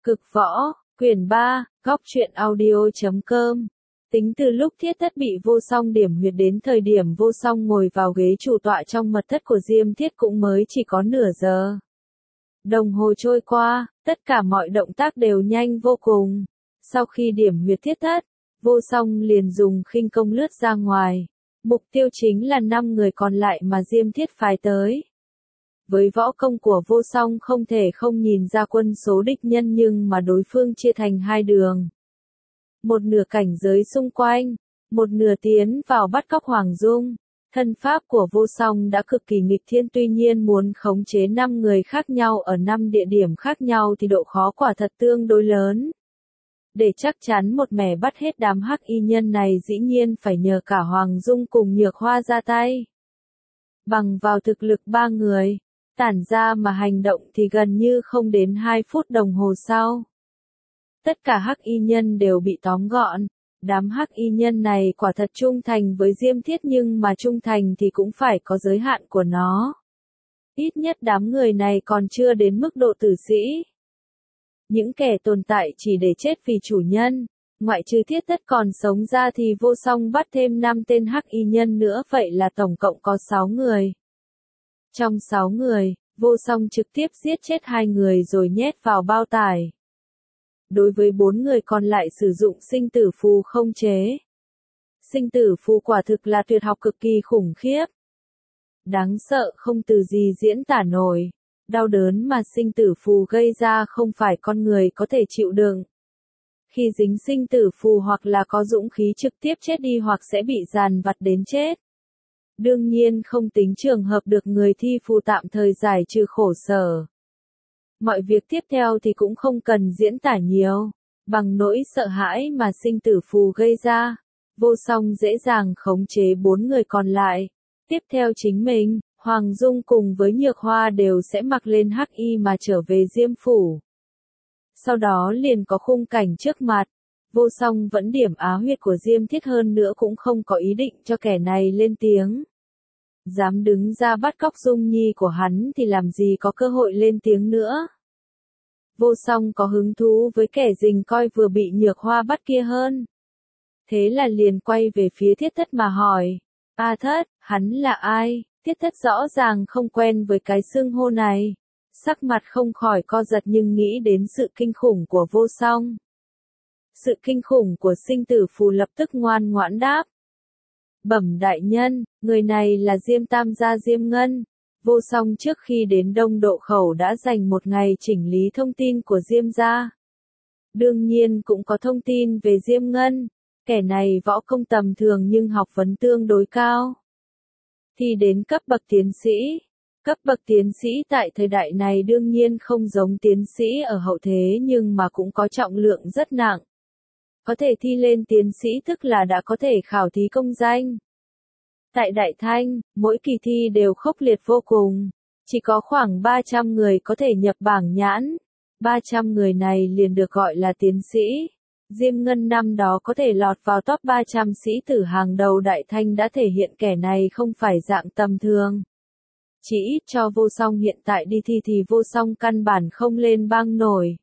Cực võ, quyển 3, góc truyện audio.com. Tính từ lúc Thiết Thất bị Vô Song điểm huyệt đến thời điểm Vô Song ngồi vào ghế chủ tọa trong mật thất của Diêm Thiết cũng mới chỉ có nửa giờ. Đồng hồ trôi qua, tất cả mọi động tác đều nhanh vô cùng. Sau khi điểm huyệt Thiết Thất, Vô Song liền dùng khinh công lướt ra ngoài. Mục tiêu chính là 5 người còn lại mà Diêm Thiết phái tới. Với võ công của Vô Song không thể không nhìn ra quân số địch nhân, nhưng mà đối phương chia thành hai đường. Một nửa cảnh giới xung quanh, một nửa tiến vào bắt cóc Hoàng Dung. Thân pháp của Vô Song đã cực kỳ nghịch thiên, tuy nhiên muốn khống chế 5 người khác nhau ở 5 địa điểm khác nhau thì độ khó quả thật tương đối lớn. Để chắc chắn một mẻ bắt hết đám hắc y nhân này dĩ nhiên phải nhờ cả Hoàng Dung cùng Nhược Hoa ra tay. Bằng vào thực lực 3 người, tản ra mà hành động thì gần như không đến 2 phút đồng hồ sau. Tất cả hắc y nhân đều bị tóm gọn. Đám hắc y nhân này quả thật trung thành với Diêm Thiết, nhưng mà trung thành thì cũng phải có giới hạn của nó. Ít nhất đám người này còn chưa đến mức độ tử sĩ. Những kẻ tồn tại chỉ để chết vì chủ nhân, ngoại trừ Thiết Thất còn sống ra thì Vô Song bắt thêm 5 tên hắc y nhân nữa, vậy là tổng cộng có 6 người. Trong 6 người, Vô Song trực tiếp giết chết 2 người rồi nhét vào bao tải. Đối với 4 người còn lại sử dụng sinh tử phù không chế. Sinh tử phù quả thực là tuyệt học cực kỳ khủng khiếp. Đáng sợ không từ gì diễn tả nổi. Đau đớn mà sinh tử phù gây ra không phải con người có thể chịu đựng. Khi dính sinh tử phù hoặc là có dũng khí trực tiếp chết đi hoặc sẽ bị dàn vặt đến chết. Đương nhiên không tính trường hợp được người thi phù tạm thời giải trừ khổ sở. Mọi việc tiếp theo thì cũng không cần diễn tả nhiều. Bằng nỗi sợ hãi mà sinh tử phù gây ra, Vô Song dễ dàng khống chế 4 người còn lại. Tiếp theo chính mình, Hoàng Dung cùng với Nhược Hoa đều sẽ mặc lên hắc y mà trở về Diêm phủ. Sau đó liền có khung cảnh trước mặt. Vô Song vẫn điểm á huyệt của Diêm Thiết, hơn nữa cũng không có ý định cho kẻ này lên tiếng. Dám đứng ra bắt cóc Dung Nhi của hắn thì làm gì có cơ hội lên tiếng nữa. Vô Song có hứng thú với kẻ rình coi vừa bị Nhược Hoa bắt kia hơn. Thế là liền quay về phía Thiết Thất mà hỏi. A Thất, hắn là ai? Thiết Thất rõ ràng không quen với cái xưng hô này. Sắc mặt không khỏi co giật nhưng nghĩ đến sự kinh khủng của Vô Song. Sự kinh khủng của sinh tử phù lập tức ngoan ngoãn đáp. Bẩm đại nhân, người này là Diêm Tam gia Diêm Ngân. Vô Song trước khi đến Đông Độ Khẩu đã dành một ngày chỉnh lý thông tin của Diêm gia. Đương nhiên cũng có thông tin về Diêm Ngân. Kẻ này võ công tầm thường nhưng học vấn tương đối cao. Thì đến cấp bậc tiến sĩ. Cấp bậc tiến sĩ tại thời đại này đương nhiên không giống tiến sĩ ở hậu thế, nhưng mà cũng có trọng lượng rất nặng. Có thể thi lên tiến sĩ tức là đã có thể khảo thí công danh. Tại Đại Thanh, mỗi kỳ thi đều khốc liệt vô cùng. Chỉ có khoảng 300 người có thể nhập bảng nhãn. 300 người này liền được gọi là tiến sĩ. Diêm Ngân năm đó có thể lọt vào top 300 sĩ tử hàng đầu Đại Thanh đã thể hiện kẻ này không phải dạng tầm thường. Chỉ ít cho Vô Song hiện tại đi thi thì Vô Song căn bản không lên bang nổi.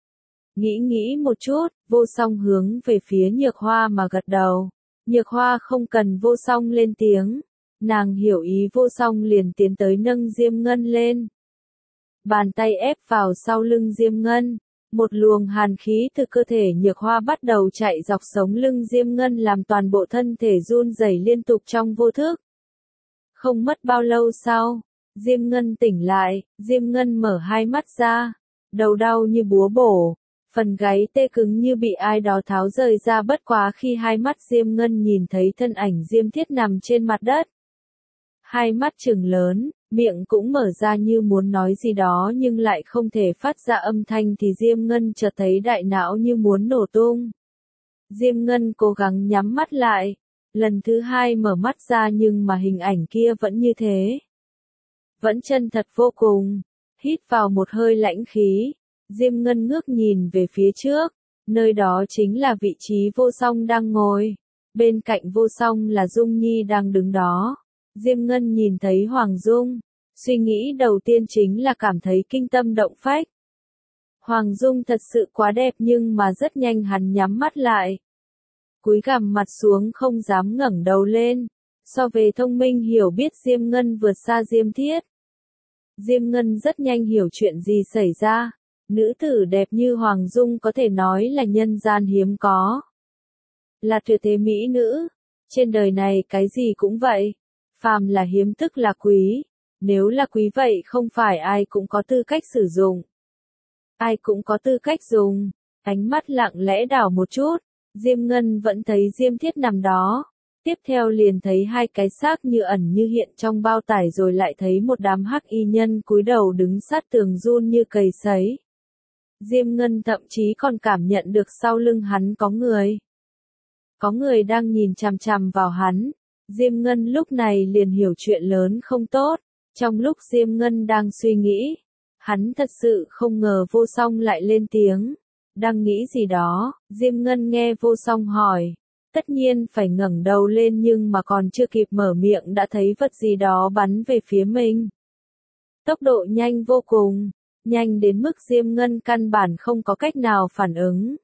Nghĩ một chút, Vô Song hướng về phía Nhược Hoa mà gật đầu. Nhược Hoa không cần Vô Song lên tiếng. Nàng hiểu ý Vô Song liền tiến tới nâng Diêm Ngân lên. Bàn tay ép vào sau lưng Diêm Ngân. Một luồng hàn khí từ cơ thể Nhược Hoa bắt đầu chạy dọc sống lưng Diêm Ngân, làm toàn bộ thân thể run rẩy liên tục trong vô thức. Không mất bao lâu sau, Diêm Ngân tỉnh lại. Diêm Ngân mở hai mắt ra. Đầu đau như búa bổ. Phần gáy tê cứng như bị ai đó tháo rời ra, bất quá khi hai mắt Diêm Ngân nhìn thấy thân ảnh Diêm Thiết nằm trên mặt đất. Hai mắt trừng lớn, miệng cũng mở ra như muốn nói gì đó nhưng lại không thể phát ra âm thanh thì Diêm Ngân chợt thấy đại não như muốn nổ tung. Diêm Ngân cố gắng nhắm mắt lại. Lần thứ hai mở mắt ra nhưng mà hình ảnh kia vẫn như thế. Vẫn chân thật vô cùng. Hít vào một hơi lãnh khí. Diêm Ngân ngước nhìn về phía trước, nơi đó chính là vị trí Vô Song đang ngồi. Bên cạnh Vô Song là Dung Nhi đang đứng đó. Diêm Ngân nhìn thấy Hoàng Dung, suy nghĩ đầu tiên chính là cảm thấy kinh tâm động phách. Hoàng Dung thật sự quá đẹp nhưng mà rất nhanh hắn nhắm mắt lại. Cúi gằm mặt xuống không dám ngẩng đầu lên. So về thông minh hiểu biết Diêm Ngân vượt xa Diêm Thiết. Diêm Ngân rất nhanh hiểu chuyện gì xảy ra. Nữ tử đẹp như Hoàng Dung có thể nói là nhân gian hiếm có. Là tuyệt thế mỹ nữ. Trên đời này cái gì cũng vậy. Phàm là hiếm tức là quý. Nếu là quý vậy không phải ai cũng có tư cách sử dụng. Ai cũng có tư cách dùng. Ánh mắt lặng lẽ đảo một chút. Diêm Ngân vẫn thấy Diêm Thiết nằm đó. Tiếp theo liền thấy hai cái xác như ẩn như hiện trong bao tải rồi lại thấy một đám hắc y nhân cúi đầu đứng sát tường run như cầy sấy. Diêm Ngân thậm chí còn cảm nhận được sau lưng hắn có người. Có người đang nhìn chằm chằm vào hắn. Diêm Ngân lúc này liền hiểu chuyện lớn không tốt. Trong lúc Diêm Ngân đang suy nghĩ, hắn thật sự không ngờ Vô Song lại lên tiếng. Đang nghĩ gì đó, Diêm Ngân nghe Vô Song hỏi. Tất nhiên phải ngẩng đầu lên nhưng mà còn chưa kịp mở miệng đã thấy vật gì đó bắn về phía mình. Tốc độ nhanh vô cùng, nhanh đến mức Diêm Ngân căn bản không có cách nào phản ứng.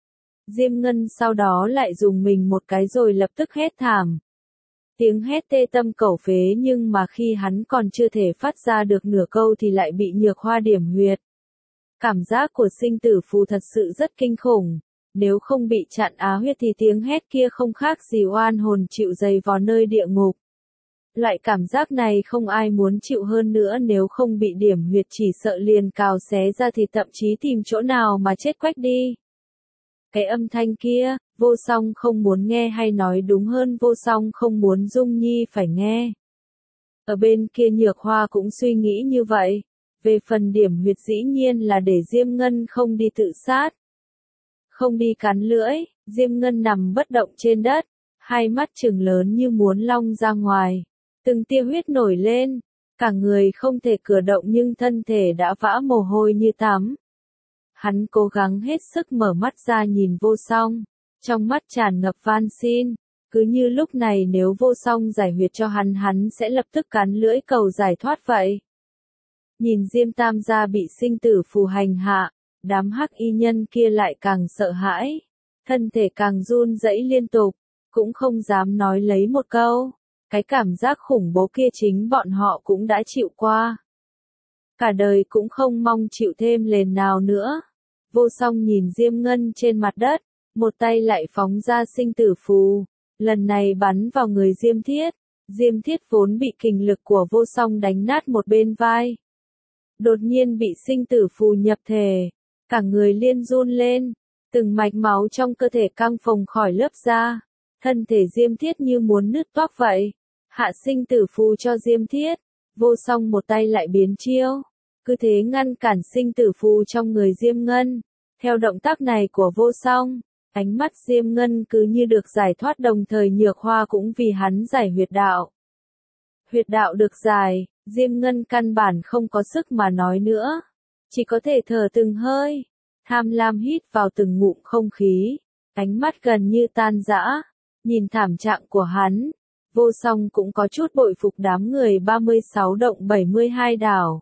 Diêm Ngân sau đó lại dùng mình một cái rồi lập tức hét thảm. Tiếng hét tê tâm cẩu phế nhưng mà khi hắn còn chưa thể phát ra được nửa câu thì lại bị nhược hoa điểm huyệt. Cảm giác của sinh tử phù thật sự rất kinh khủng. Nếu không bị chặn á huyết thì tiếng hét kia không khác gì oan hồn chịu dày vò nơi địa ngục. Loại cảm giác này không ai muốn chịu hơn nữa, nếu không bị điểm huyệt chỉ sợ liền cào xé ra thì thậm chí tìm chỗ nào mà chết quách đi. Cái âm thanh kia, Vô Song không muốn nghe, hay nói đúng hơn Vô Song không muốn Dung Nhi phải nghe. Ở bên kia Nhược Hoa cũng suy nghĩ như vậy. Về phần điểm huyệt dĩ nhiên là để Diêm Ngân không đi tự sát. Không đi cắn lưỡi, Diêm Ngân nằm bất động trên đất, hai mắt trừng lớn như muốn long ra ngoài. Từng tia huyết nổi lên, cả người không thể cử động nhưng thân thể đã vã mồ hôi như tắm. Hắn cố gắng hết sức mở mắt ra nhìn Vô Song, trong mắt tràn ngập van xin, cứ như lúc này nếu Vô Song giải huyệt cho hắn sẽ lập tức cắn lưỡi cầu giải thoát vậy. Nhìn Diêm Tam gia bị sinh tử phù hành hạ, đám hắc y nhân kia lại càng sợ hãi, thân thể càng run rẩy liên tục, cũng không dám nói lấy một câu. Cái cảm giác khủng bố kia chính bọn họ cũng đã chịu qua. Cả đời cũng không mong chịu thêm lần nào nữa. Vô Song nhìn Diêm Ngân trên mặt đất, một tay lại phóng ra sinh tử phù, lần này bắn vào người Diêm Thiết. Diêm Thiết vốn bị kình lực của Vô Song đánh nát một bên vai. Đột nhiên bị sinh tử phù nhập thể, cả người liên run lên, từng mạch máu trong cơ thể căng phồng khỏi lớp da, thân thể Diêm Thiết như muốn nứt toác vậy. Hạ sinh tử phù cho Diêm Thiết, Vô Song một tay lại biến chiêu, cứ thế ngăn cản sinh tử phù trong người Diêm Ngân. Theo động tác này của Vô Song, ánh mắt Diêm Ngân cứ như được giải thoát, đồng thời Nhược Hoa cũng vì hắn giải huyệt đạo. Huyệt đạo được giải, Diêm Ngân căn bản không có sức mà nói nữa, chỉ có thể thở từng hơi, tham lam hít vào từng ngụm không khí, ánh mắt gần như tan rã, nhìn thảm trạng của hắn. Vô Song cũng có chút bội phục đám người 36 động 72 đảo.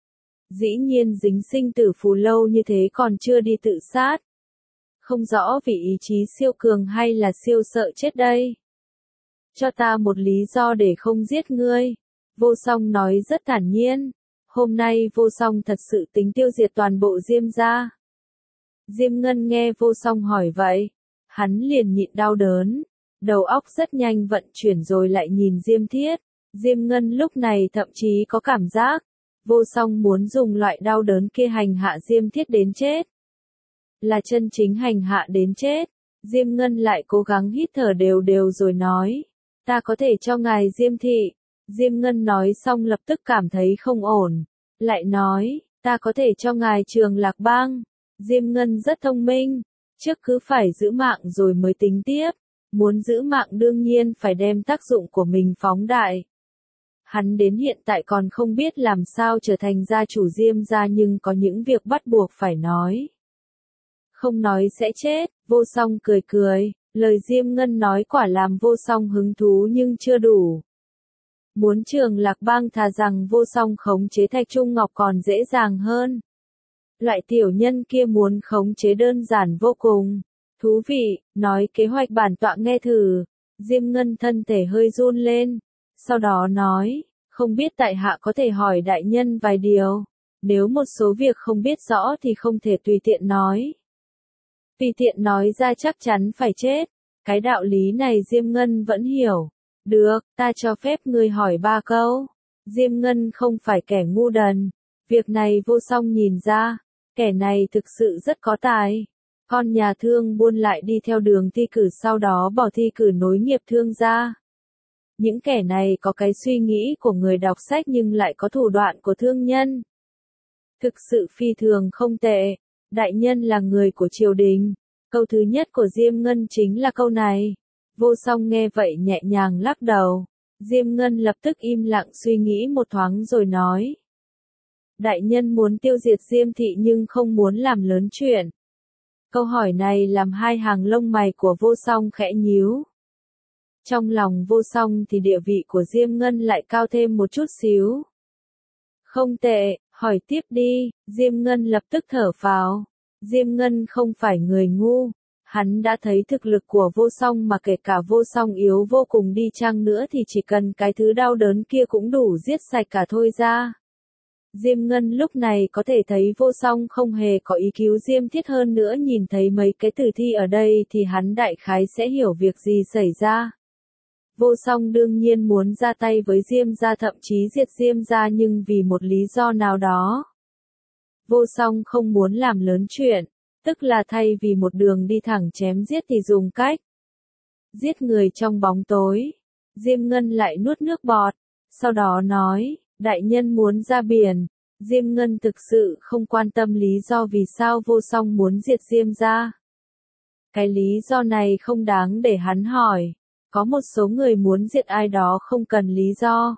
Dĩ nhiên dính sinh tử phù lâu như thế còn chưa đi tự sát. Không rõ vì ý chí siêu cường hay là siêu sợ chết đây. Cho ta một lý do để không giết ngươi. Vô Song nói rất thản nhiên. Hôm nay Vô Song thật sự tính tiêu diệt toàn bộ Diêm gia. Diêm Ngân nghe Vô Song hỏi vậy, hắn liền nhịn đau đớn. Đầu óc rất nhanh vận chuyển rồi lại nhìn Diêm Thiết. Diêm Ngân lúc này thậm chí có cảm giác, Vô Song muốn dùng loại đau đớn kia hành hạ Diêm Thiết đến chết. Là chân chính hành hạ đến chết. Diêm Ngân lại cố gắng hít thở đều đều rồi nói, ta có thể cho ngài Diêm thị. Diêm Ngân nói xong lập tức cảm thấy không ổn. Lại nói, ta có thể cho ngài Trường Lạc Bang. Diêm Ngân rất thông minh, trước cứ phải giữ mạng rồi mới tính tiếp. Muốn giữ mạng đương nhiên phải đem tác dụng của mình phóng đại. Hắn đến hiện tại còn không biết làm sao trở thành gia chủ Diêm gia, nhưng có những việc bắt buộc phải nói. Không nói sẽ chết. Vô Song cười cười, lời Diêm Ngân nói quả làm Vô Song hứng thú nhưng chưa đủ. Muốn Trường Lạc Bang thà rằng Vô Song khống chế Thạch Trung Ngọc còn dễ dàng hơn. Loại tiểu nhân kia muốn khống chế đơn giản vô cùng. Thú vị, nói kế hoạch bản tọa nghe thử. Diêm Ngân thân thể hơi run lên. Sau đó nói, không biết tại hạ có thể hỏi đại nhân vài điều. Nếu một số việc không biết rõ thì không thể tùy tiện nói. Tùy tiện nói ra chắc chắn phải chết. Cái đạo lý này Diêm Ngân vẫn hiểu. Được, ta cho phép ngươi hỏi 3 câu. Diêm Ngân không phải kẻ ngu đần. Việc này Vô Song nhìn ra. Kẻ này thực sự rất có tài. Con nhà thương buôn lại đi theo đường thi cử sau đó bỏ thi cử nối nghiệp thương gia. Những kẻ này có cái suy nghĩ của người đọc sách nhưng lại có thủ đoạn của thương nhân. Thực sự phi thường không tệ. Đại nhân là người của triều đình. Câu thứ nhất của Diêm Ngân chính là câu này. Vô Song nghe vậy nhẹ nhàng lắc đầu. Diêm Ngân lập tức im lặng suy nghĩ một thoáng rồi nói. Đại nhân muốn tiêu diệt Diêm thị nhưng không muốn làm lớn chuyện. Câu hỏi này làm hai hàng lông mày của Vô Song khẽ nhíu. Trong lòng Vô Song thì địa vị của Diêm Ngân lại cao thêm một chút xíu. Không tệ, hỏi tiếp đi, Diêm Ngân lập tức thở phào. Diêm Ngân không phải người ngu. Hắn đã thấy thực lực của Vô Song mà kể cả Vô Song yếu vô cùng đi chăng nữa thì chỉ cần cái thứ đau đớn kia cũng đủ giết sạch cả thôi ra. Diêm Ngân lúc này có thể thấy Vô Song không hề có ý cứu Diêm Thiết hơn nữa nhìn thấy mấy cái tử thi ở đây thì hắn đại khái sẽ hiểu việc gì xảy ra. Vô Song đương nhiên muốn ra tay với Diêm gia thậm chí diệt Diêm gia nhưng vì một lý do nào đó. Vô Song không muốn làm lớn chuyện, tức là thay vì một đường đi thẳng chém giết thì dùng cách giết người trong bóng tối. Diêm Ngân lại nuốt nước bọt, sau đó nói, đại nhân muốn ra biển. Diêm Ngân thực sự không quan tâm lý do vì sao Vô Song muốn diệt Diêm gia. Cái lý do này không đáng để hắn hỏi. Có một số người muốn diệt ai đó không cần lý do.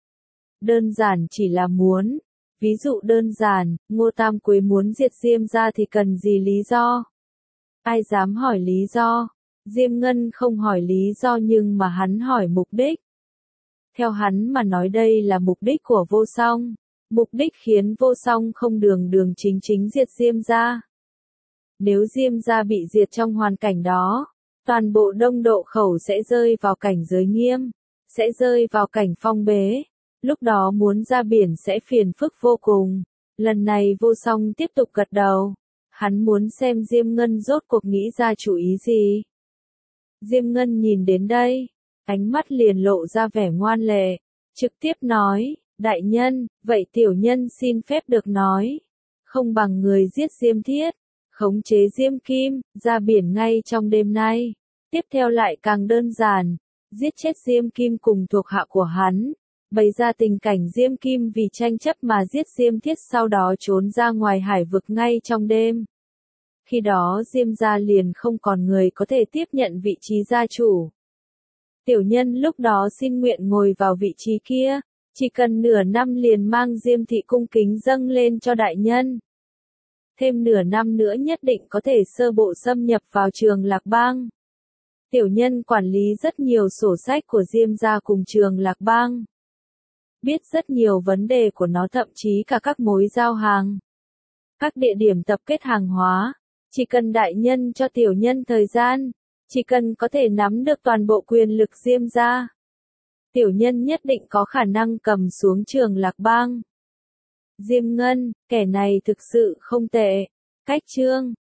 Đơn giản chỉ là muốn. Ví dụ đơn giản, Ngô Tam Quế muốn diệt Diêm gia thì cần gì lý do? Ai dám hỏi lý do? Diêm Ngân không hỏi lý do nhưng mà hắn hỏi mục đích. Theo hắn mà nói đây là mục đích của Vô Song. Mục đích khiến Vô Song không đường đường chính chính diệt Diêm gia. Nếu Diêm gia bị diệt trong hoàn cảnh đó, toàn bộ Đông Độ Khẩu sẽ rơi vào cảnh giới nghiêm, sẽ rơi vào cảnh phong bế. Lúc đó muốn ra biển sẽ phiền phức vô cùng. Lần này Vô Song tiếp tục gật đầu. Hắn muốn xem Diêm Ngân rốt cuộc nghĩ ra chủ ý gì. Diêm Ngân nhìn đến đây, ánh mắt liền lộ ra vẻ ngoan lệ, trực tiếp nói, đại nhân, vậy tiểu nhân xin phép được nói. Không bằng người giết Diêm Thiết, khống chế Diêm Kim, ra biển ngay trong đêm nay. Tiếp theo lại càng đơn giản, giết chết Diêm Kim cùng thuộc hạ của hắn. Bày ra tình cảnh Diêm Kim vì tranh chấp mà giết Diêm Thiết sau đó trốn ra ngoài hải vực ngay trong đêm. Khi đó Diêm gia liền không còn người có thể tiếp nhận vị trí gia chủ. Tiểu nhân lúc đó xin nguyện ngồi vào vị trí kia, chỉ cần nửa năm liền mang Diêm thị cung kính dâng lên cho đại nhân. Thêm nửa năm nữa nhất định có thể sơ bộ xâm nhập vào Trường Lạc Bang. Tiểu nhân quản lý rất nhiều sổ sách của Diêm gia cùng Trường Lạc Bang. Biết rất nhiều vấn đề của nó thậm chí cả các mối giao hàng. Các địa điểm tập kết hàng hóa. Chỉ cần đại nhân cho tiểu nhân thời gian. Chỉ cần có thể nắm được toàn bộ quyền lực Diêm gia. Tiểu nhân nhất định có khả năng cầm xuống Trường Lạc Bang. Diêm Ngân, kẻ này thực sự không tệ. Cách chương